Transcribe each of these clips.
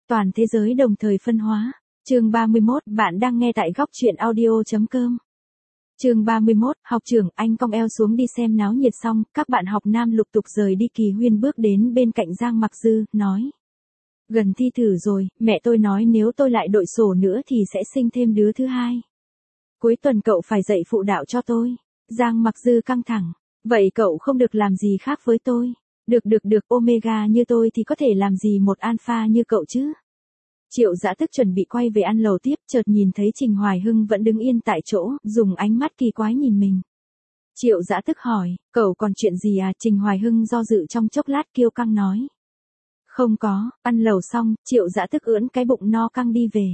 toàn thế giới đồng thời phân hóa. Chương 31, bạn đang nghe tại góc truyện audio.com. Chương 31, học trưởng, anh cong eo xuống đi xem náo nhiệt xong, các bạn học nam lục tục rời đi. Kỳ Huyên bước đến bên cạnh Giang Mặc Dư, nói. Gần thi thử rồi, mẹ tôi nói nếu tôi lại đội sổ nữa thì sẽ sinh thêm đứa thứ hai. Cuối tuần cậu phải dạy phụ đạo cho tôi. Giang Mặc Dư căng thẳng. Vậy cậu không được làm gì khác với tôi. Được, Omega như tôi thì có thể làm gì một Alpha như cậu chứ. Triệu Dã Tức chuẩn bị quay về ăn lẩu tiếp, chợt nhìn thấy Trình Hoài Hưng vẫn đứng yên tại chỗ, dùng ánh mắt kỳ quái nhìn mình. Triệu Dã Tức hỏi, cậu còn chuyện gì à? Trình Hoài Hưng do dự trong chốc lát kiêu căng nói. Không có. Ăn lẩu xong, Triệu Dã Tức ưỡn cái bụng no căng đi về.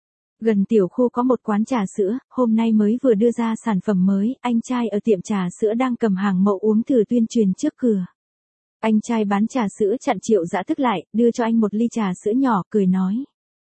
Gần tiểu khu có một quán trà sữa, hôm nay mới vừa đưa ra sản phẩm mới, anh trai ở tiệm trà sữa đang cầm hàng mẫu uống thử tuyên truyền trước cửa. Anh trai bán trà sữa chặn Triệu Dã Tức lại, đưa cho anh một ly trà sữa nhỏ, cười nói.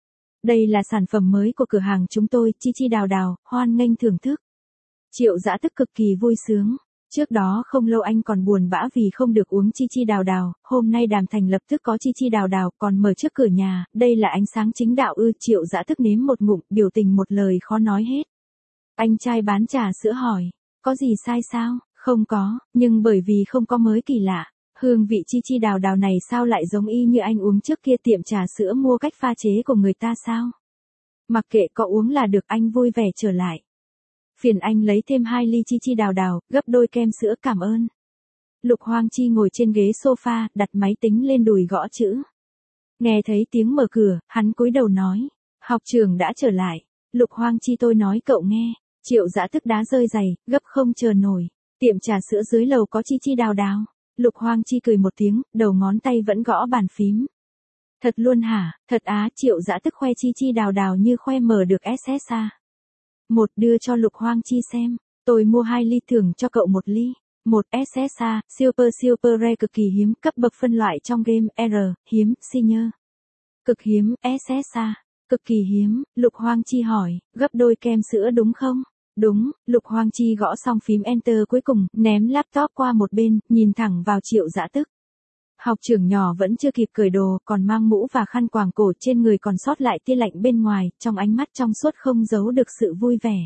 Đây là sản phẩm mới của cửa hàng chúng tôi, Chi Chi Đào Đào, hoan nghênh thưởng thức. Triệu Dã Tức cực kỳ vui sướng. Trước đó không lâu anh còn buồn bã vì không được uống Chi Chi Đào Đào, hôm nay Đàm Thành lập tức có Chi Chi Đào Đào còn mở trước cửa nhà, đây là ánh sáng chính đạo ư? Triệu Dã Tức nếm một ngụm, biểu tình một lời khó nói hết. Anh trai bán trà sữa hỏi, có gì sai sao? Không có, nhưng bởi vì không có mới kỳ lạ. Hương vị Chi Chi Đào Đào này sao lại giống y như anh uống trước kia tiệm trà sữa mua cách pha chế của người ta sao? Mặc kệ có uống là được, anh vui vẻ trở lại. Phiền anh lấy thêm 2 ly Chi Chi Đào Đào, gấp đôi kem sữa, cảm ơn. Lục Hoang Chi ngồi trên ghế sofa, đặt máy tính lên đùi gõ chữ. Nghe thấy tiếng mở cửa, hắn cúi đầu nói. Học trưởng đã trở lại. Lục Hoang Chi, tôi nói cậu nghe. Triệu Dã Tức đá rơi giày, gấp không chờ nổi. Tiệm trà sữa dưới lầu có Chi Chi Đào Đào. Lục Hoang Chi cười một tiếng, đầu ngón tay vẫn gõ bàn phím. Thật luôn hả? Thật á? Triệu Dã Tức khoe Chi Chi Đào Đào như khoe mở được SSA. Một, đưa cho Lục Hoang Chi xem. Tôi mua 2 ly, thưởng cho cậu 1 ly. Một SSA, super rare, cực kỳ hiếm, cấp bậc phân loại trong game R, hiếm, senior. Cực hiếm, SSA, cực kỳ hiếm. Lục Hoang Chi hỏi, gấp đôi kem sữa đúng không? Đúng. Lục Hoang Chi gõ xong phím Enter cuối cùng, ném laptop qua một bên, nhìn thẳng vào Triệu Dã Tức. Học trưởng nhỏ vẫn chưa kịp cởi đồ, còn mang mũ và khăn quàng cổ, trên người còn sót lại tia lạnh bên ngoài, trong ánh mắt trong suốt không giấu được sự vui vẻ.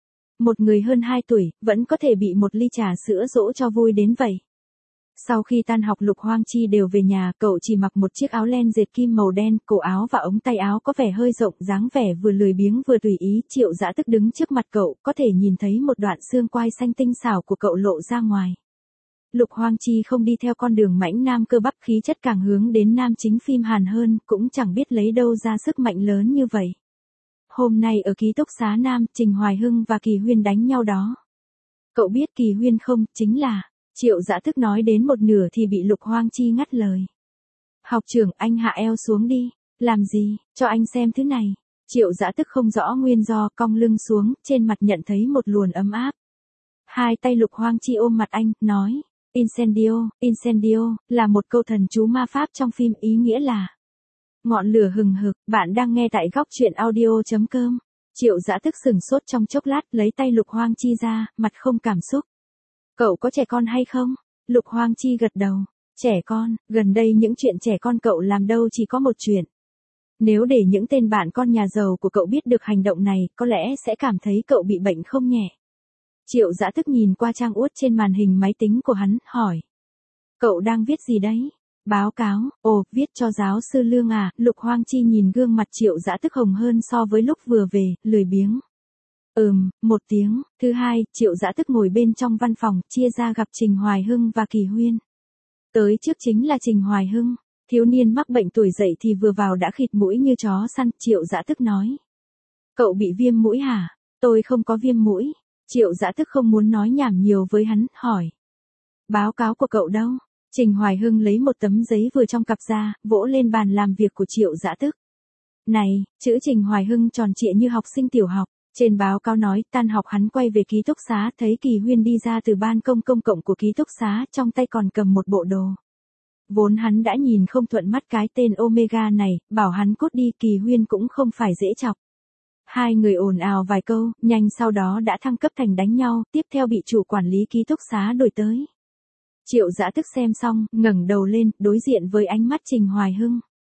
Một người hơn 2 tuổi, vẫn có thể bị một ly trà sữa dỗ cho vui đến vậy. Sau khi tan học, Lục Hoang Chi đều về nhà, cậu chỉ mặc một chiếc áo len dệt kim màu đen, cổ áo và ống tay áo có vẻ hơi rộng, dáng vẻ vừa lười biếng vừa tùy ý. Triệu Dã Tức đứng trước mặt cậu, có thể nhìn thấy một đoạn xương quai xanh tinh xảo của cậu lộ ra ngoài. Lục Hoang Chi không đi theo con đường mãnh nam cơ bắp, khí chất càng hướng đến nam chính phim Hàn hơn, cũng chẳng biết lấy đâu ra sức mạnh lớn như vậy. Hôm nay ở ký túc xá nam, Trình Hoài Hưng và Kỳ Huyên đánh nhau đó. Cậu biết Kỳ Huyên không? Chính là... Triệu Dã Tức nói đến một nửa thì bị Lục Hoang Chi ngắt lời. Học trưởng, anh hạ eo xuống đi. Làm gì? Cho anh xem thứ này. Triệu Dã Tức không rõ nguyên do, cong lưng xuống, trên mặt nhận thấy một luồn ấm áp. Hai tay Lục Hoang Chi ôm mặt anh, nói. Incendio, là một câu thần chú ma pháp trong phim, ý nghĩa là ngọn lửa hừng hực. Bạn đang nghe tại góc truyện audio.com. Triệu Dã Tức sừng sốt trong chốc lát, lấy tay Lục Hoang Chi ra, mặt không cảm xúc. Cậu có trẻ con hay không? Lục Hoang Chi gật đầu. Trẻ con, gần đây những chuyện trẻ con cậu làm đâu chỉ có một chuyện. Nếu để những tên bạn con nhà giàu của cậu biết được hành động này, có lẽ sẽ cảm thấy cậu bị bệnh không nhẹ. Triệu Dã Tức nhìn qua trang uất trên màn hình máy tính của hắn, hỏi. Cậu đang viết gì đấy? Báo cáo. Ồ, viết cho giáo sư Lương à? Lục Hoang Chi nhìn gương mặt Triệu Dã Tức hồng hơn so với lúc vừa về, lười biếng. Một tiếng. Thứ hai, Triệu Dã Tức ngồi bên trong văn phòng, chia ra gặp Trình Hoài Hưng và Kỳ Huyên. Tới trước chính là Trình Hoài Hưng. Thiếu niên mắc bệnh tuổi dậy thì vừa vào đã khịt mũi như chó săn. Triệu Dã Tức nói. Cậu bị viêm mũi hả? Tôi không có viêm mũi. Triệu Dã Tức không muốn nói nhảm nhiều với hắn, hỏi. Báo cáo của cậu đâu? Trình Hoài Hưng lấy một tấm giấy vừa trong cặp ra, vỗ lên bàn làm việc của Triệu Dã Tức. Này, chữ Trình Hoài Hưng tròn trịa như học sinh tiểu học. Trên báo cáo nói, tan học hắn quay về ký túc xá, thấy Kỳ Huyên đi ra từ ban công công cộng của ký túc xá, trong tay còn cầm một bộ đồ. Vốn hắn đã nhìn không thuận mắt cái tên Omega này, bảo hắn cút đi. Kỳ Huyên cũng không phải dễ chọc. Hai người ồn ào vài câu, nhanh sau đó đã thăng cấp thành đánh nhau, tiếp theo bị chủ quản lý ký túc xá đuổi tới. Triệu Dã Tức xem xong, ngẩng đầu lên, đối diện với ánh mắt Trình Hoài Hưng.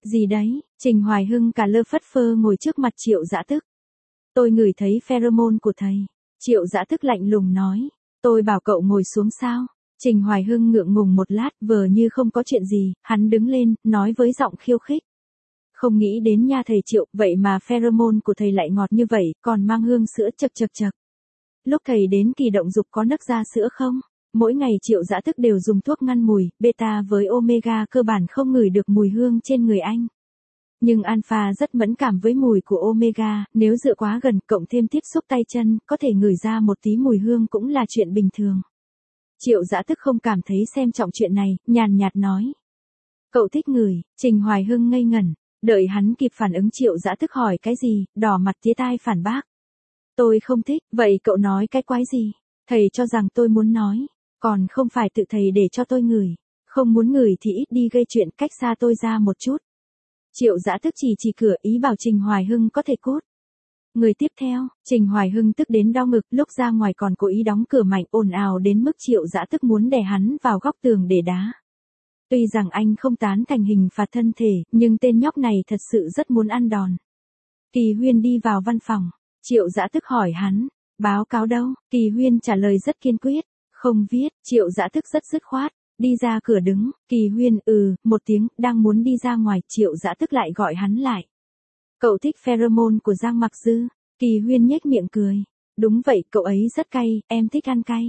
Gì đấy, Trình Hoài Hưng cả lơ phất phơ ngồi trước mặt Triệu Dã Tức. Tôi ngửi thấy pheromone của thầy. Triệu Dã Tức lạnh lùng nói. Tôi bảo cậu ngồi xuống sao? Trình Hoài Hưng ngượng ngùng một lát, vờ như không có chuyện gì, hắn đứng lên, nói với giọng khiêu khích. Không nghĩ đến nha thầy Triệu, vậy mà pheromone của thầy lại ngọt như vậy, còn mang hương sữa chậc chậc chậc. Lúc thầy đến kỳ động dục có nấc ra sữa không? Mỗi ngày Triệu Dã Tức đều dùng thuốc ngăn mùi, beta với omega cơ bản không ngửi được mùi hương trên người anh. Nhưng alpha rất mẫn cảm với mùi của omega, nếu dựa quá gần cộng thêm tiếp xúc tay chân, có thể ngửi ra một tí mùi hương cũng là chuyện bình thường. Triệu Dã Tức không cảm thấy xem trọng chuyện này, nhàn nhạt nói. Cậu thích ngửi, Trình Hoài Hưng ngây ngẩn, đợi hắn kịp phản ứng Triệu Dã Tức hỏi cái gì, đỏ mặt tía tai phản bác. Tôi không thích, vậy cậu nói cái quái gì? Thầy cho rằng tôi muốn nói, còn không phải tự thầy để cho tôi ngửi. Không muốn ngửi thì ít đi gây chuyện, cách xa tôi ra một chút. Triệu Dã Tức chỉ cửa ý bảo Trình Hoài Hưng có thể cút. Người tiếp theo, Trình Hoài Hưng tức đến đau ngực, lúc ra ngoài còn cố ý đóng cửa mạnh ồn ào đến mức Triệu Dã Tức muốn đè hắn vào góc tường để đá. Tuy rằng anh không tán thành hình phạt thân thể, nhưng tên nhóc này thật sự rất muốn ăn đòn. Kỳ Huyên đi vào văn phòng, Triệu Dã Tức hỏi hắn, báo cáo đâu? Kỳ Huyên trả lời rất kiên quyết, không viết. Triệu Dã Tức rất dứt khoát, đi ra cửa đứng. Kỳ Huyên một tiếng, đang muốn đi ra ngoài, Triệu Dã Tức lại gọi hắn lại. Cậu thích pheromone của Giang Mặc Dư? Kỳ Huyên nhếch miệng cười. Đúng vậy, cậu ấy rất cay, em thích ăn cay.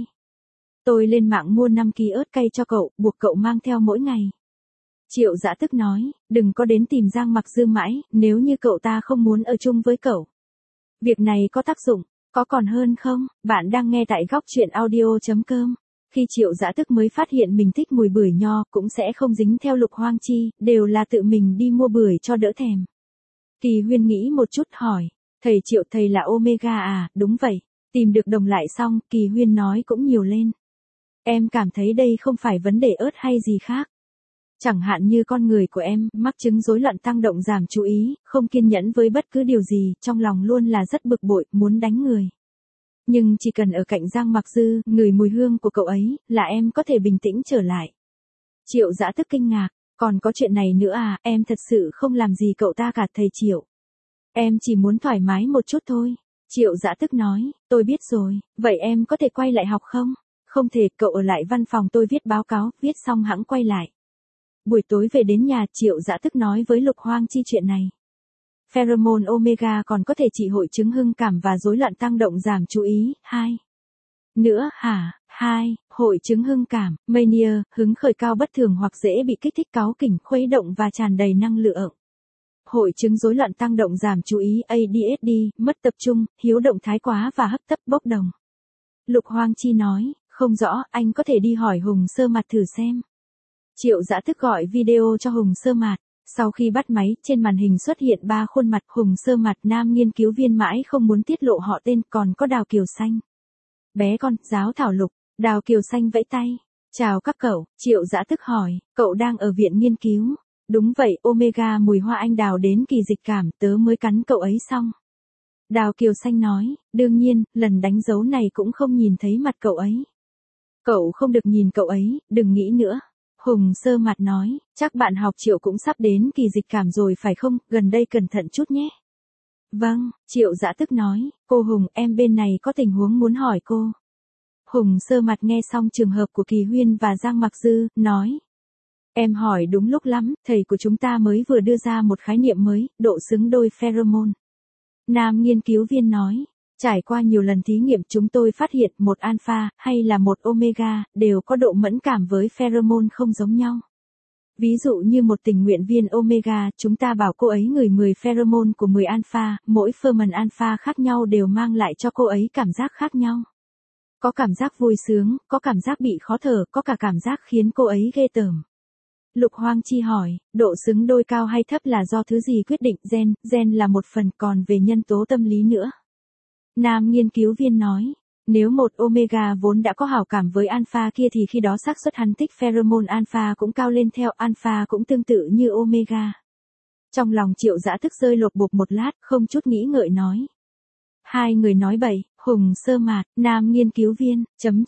Tôi lên mạng mua 5 kg ớt cay cho cậu, buộc cậu mang theo mỗi ngày. Triệu Dã Tức nói, đừng có đến tìm Giang Mặc Dư mãi, nếu như cậu ta không muốn ở chung với cậu. Việc này có tác dụng, có còn hơn không? Bạn đang nghe tại góc truyện audio.com. Khi Triệu Dã Tức mới phát hiện mình thích mùi bưởi nho, cũng sẽ không dính theo Lục Hoang Chi, đều là tự mình đi mua bưởi cho đỡ thèm. Kỳ Huyên nghĩ một chút hỏi, thầy Triệu thầy là omega à? Đúng vậy. Tìm được đồng lại xong, Kỳ Huyên nói cũng nhiều lên. Em cảm thấy đây không phải vấn đề ớt hay gì khác. Chẳng hạn như con người của em, mắc chứng rối loạn tăng động giảm chú ý, không kiên nhẫn với bất cứ điều gì, trong lòng luôn là rất bực bội, muốn đánh người. Nhưng chỉ cần ở cạnh Giang Mặc Dư, ngửi mùi hương của cậu ấy, là em có thể bình tĩnh trở lại. Triệu Dã Tức kinh ngạc, còn có chuyện này nữa à? Em thật sự không làm gì cậu ta cả thầy Triệu. Em chỉ muốn thoải mái một chút thôi. Triệu Dã Tức nói, tôi biết rồi, vậy em có thể quay lại học không? Không thể, cậu ở lại văn phòng tôi viết báo cáo, viết xong hẵng quay lại. Buổi tối về đến nhà, Triệu Dã Tức nói với Lục Hoang Chi chuyện này. Pheromone omega còn có thể trị hội chứng hưng cảm và rối loạn tăng động giảm chú ý. 2. Nữa hả? 2. Hội chứng hưng cảm, mania, hứng khởi cao bất thường hoặc dễ bị kích thích cáu kỉnh, khuấy động và tràn đầy năng lượng. Hội chứng rối loạn tăng động giảm chú ý ADHD, mất tập trung, hiếu động thái quá và hấp tấp bốc đồng. Lục Hoang Chi nói, không rõ, anh có thể đi hỏi Hùng Sơ Mạt thử xem. Triệu Dã Tức gọi video cho Hùng Sơ Mạt. Sau khi bắt máy, trên màn hình xuất hiện 3 khuôn mặt Hùng Sơ Mạt, nam nghiên cứu viên mãi không muốn tiết lộ họ tên, còn có Đào Kiều Xanh. Bé con, giáo thảo Lục, Đào Kiều Xanh vẫy tay. Chào các cậu, Triệu Dã Tức hỏi, cậu đang ở viện nghiên cứu. Đúng vậy, omega mùi hoa anh đào đến kỳ dịch cảm, tớ mới cắn cậu ấy xong. Đào Kiều Xanh nói, đương nhiên, lần đánh dấu này cũng không nhìn thấy mặt cậu ấy. Cậu không được nhìn cậu ấy, đừng nghĩ nữa. Hùng Sơ Mạt nói, chắc bạn học Triệu cũng sắp đến kỳ dịch cảm rồi phải không, gần đây cẩn thận chút nhé. Vâng, Triệu Dã Tức nói, cô Hùng, em bên này có tình huống muốn hỏi cô. Hùng Sơ Mạt nghe xong trường hợp của Kỳ Huyên và Giang Mặc Dư, nói. Em hỏi đúng lúc lắm, thầy của chúng ta mới vừa đưa ra một khái niệm mới, độ xứng đôi pheromone. Nam nghiên cứu viên nói, trải qua nhiều lần thí nghiệm chúng tôi phát hiện một alpha, hay là một omega, đều có độ mẫn cảm với pheromone không giống nhau. Ví dụ như một tình nguyện viên omega, chúng ta bảo cô ấy ngửi 10 pheromone của 10 alpha, mỗi pheromone alpha khác nhau đều mang lại cho cô ấy cảm giác khác nhau. Có cảm giác vui sướng, có cảm giác bị khó thở, có cả cảm giác khiến cô ấy ghê tởm. Lục Hoang Chi hỏi, độ xứng đôi cao hay thấp là do thứ gì quyết định? Gen là một phần, còn về nhân tố tâm lý nữa. Nam nghiên cứu viên nói, nếu một omega vốn đã có hảo cảm với alpha kia thì khi đó xác suất hắn thích pheromone alpha cũng cao lên theo, alpha cũng tương tự như omega. Trong lòng Triệu Dã Tức rơi lột bột một lát, không chút nghĩ ngợi nói. Hai người nói bậy, Hùng Sơ Mạt, nam nghiên cứu viên,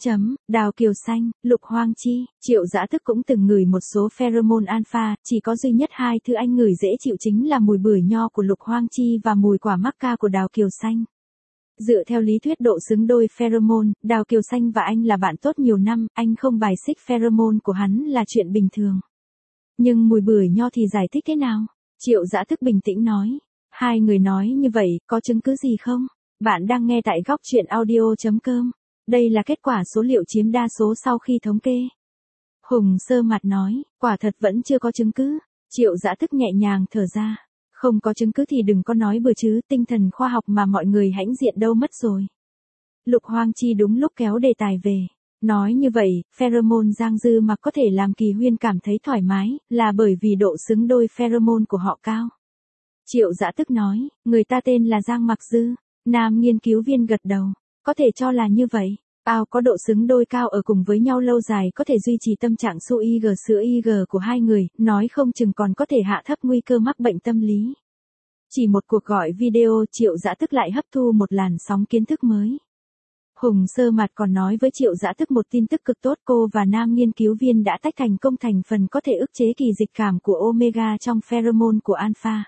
Đào Kiều Xanh, Lục Hoang Chi, Triệu Dã Thức cũng từng ngửi một số pheromone alpha, chỉ có duy nhất hai thứ anh ngửi dễ chịu chính là mùi bưởi nho của Lục Hoang Chi và mùi quả mắc ca của Đào Kiều Xanh. Dựa theo lý thuyết độ xứng đôi pheromone, Đào Kiều Xanh và anh là bạn tốt nhiều năm, anh không bài xích pheromone của hắn là chuyện bình thường. Nhưng mùi bưởi nho thì giải thích thế nào? Triệu Dã Thức bình tĩnh nói. Hai người nói như vậy, có chứng cứ gì không? Bạn đang nghe tại góc truyện audio.com. Đây là kết quả số liệu chiếm đa số sau khi thống kê. Hùng Sơ Mạt nói, quả thật vẫn chưa có chứng cứ. Triệu Dã Thức nhẹ nhàng thở ra. Không có chứng cứ thì đừng có nói bừa chứ, tinh thần khoa học mà mọi người hãnh diện đâu mất rồi. Lục Hoang Chi đúng lúc kéo đề tài về. Nói như vậy, pheromone Giang Dư Mặc có thể làm Kỳ Huyên cảm thấy thoải mái, là bởi vì độ xứng đôi pheromone của họ cao. Triệu Dã Thức nói, người ta tên là Giang Mặc Dư. Nam nghiên cứu viên gật đầu. Có thể cho là như vậy. Có độ xứng đôi cao ở cùng với nhau lâu dài có thể duy trì tâm trạng su IG sữa IG của hai người, nói không chừng còn có thể hạ thấp nguy cơ mắc bệnh tâm lý. Chỉ một cuộc gọi video, Triệu Dã Thức lại hấp thu một làn sóng kiến thức mới. Hùng Sơ Mạt còn nói với Triệu Dã Thức một tin tức cực tốt, cô và nam nghiên cứu viên đã tách thành công thành phần có thể ức chế kỳ dịch cảm của omega trong pheromone của alpha.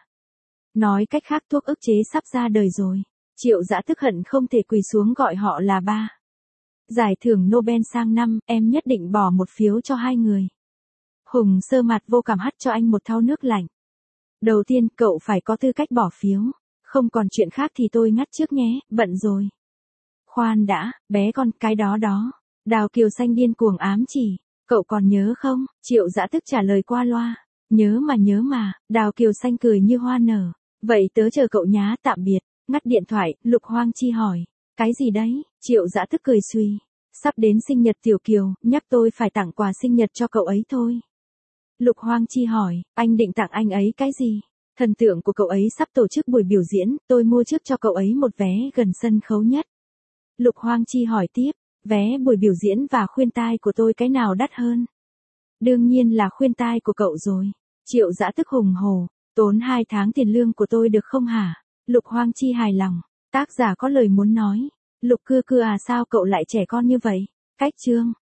Nói cách khác thuốc ức chế sắp ra đời rồi. Triệu Dã Thức hận không thể quỳ xuống gọi họ là ba. Giải thưởng Nobel sang năm, em nhất định bỏ một phiếu cho hai người. Hùng Sơ Mạt vô cảm hắt cho anh một thau nước lạnh. Đầu tiên, cậu phải có tư cách bỏ phiếu. Không còn chuyện khác thì tôi ngắt trước nhé, bận rồi. Khoan đã, bé con, cái đó. Đào Kiều Xanh điên cuồng ám chỉ. Cậu còn nhớ không? Triệu Dã Thức trả lời qua loa. Nhớ mà, Đào Kiều Xanh cười như hoa nở. Vậy tớ chờ cậu nhá, tạm biệt. Ngắt điện thoại, Lục Hoang Chi hỏi. Cái gì đấy? Triệu Dã Thức cười suy. Sắp đến sinh nhật Tiểu Kiều, nhắc tôi phải tặng quà sinh nhật cho cậu ấy thôi. Lục Hoang Chi hỏi, anh định tặng anh ấy cái gì? Thần tượng của cậu ấy sắp tổ chức buổi biểu diễn, tôi mua trước cho cậu ấy một vé gần sân khấu nhất. Lục Hoang Chi hỏi tiếp, vé buổi biểu diễn và khuyên tai của tôi cái nào đắt hơn? Đương nhiên là khuyên tai của cậu rồi. Triệu Dã Thức hùng hổ, tốn 2 tháng tiền lương của tôi được không hả? Lục Hoang Chi hài lòng, tác giả có lời muốn nói. Lục cưa sao cậu lại trẻ con như vậy? Cách chương.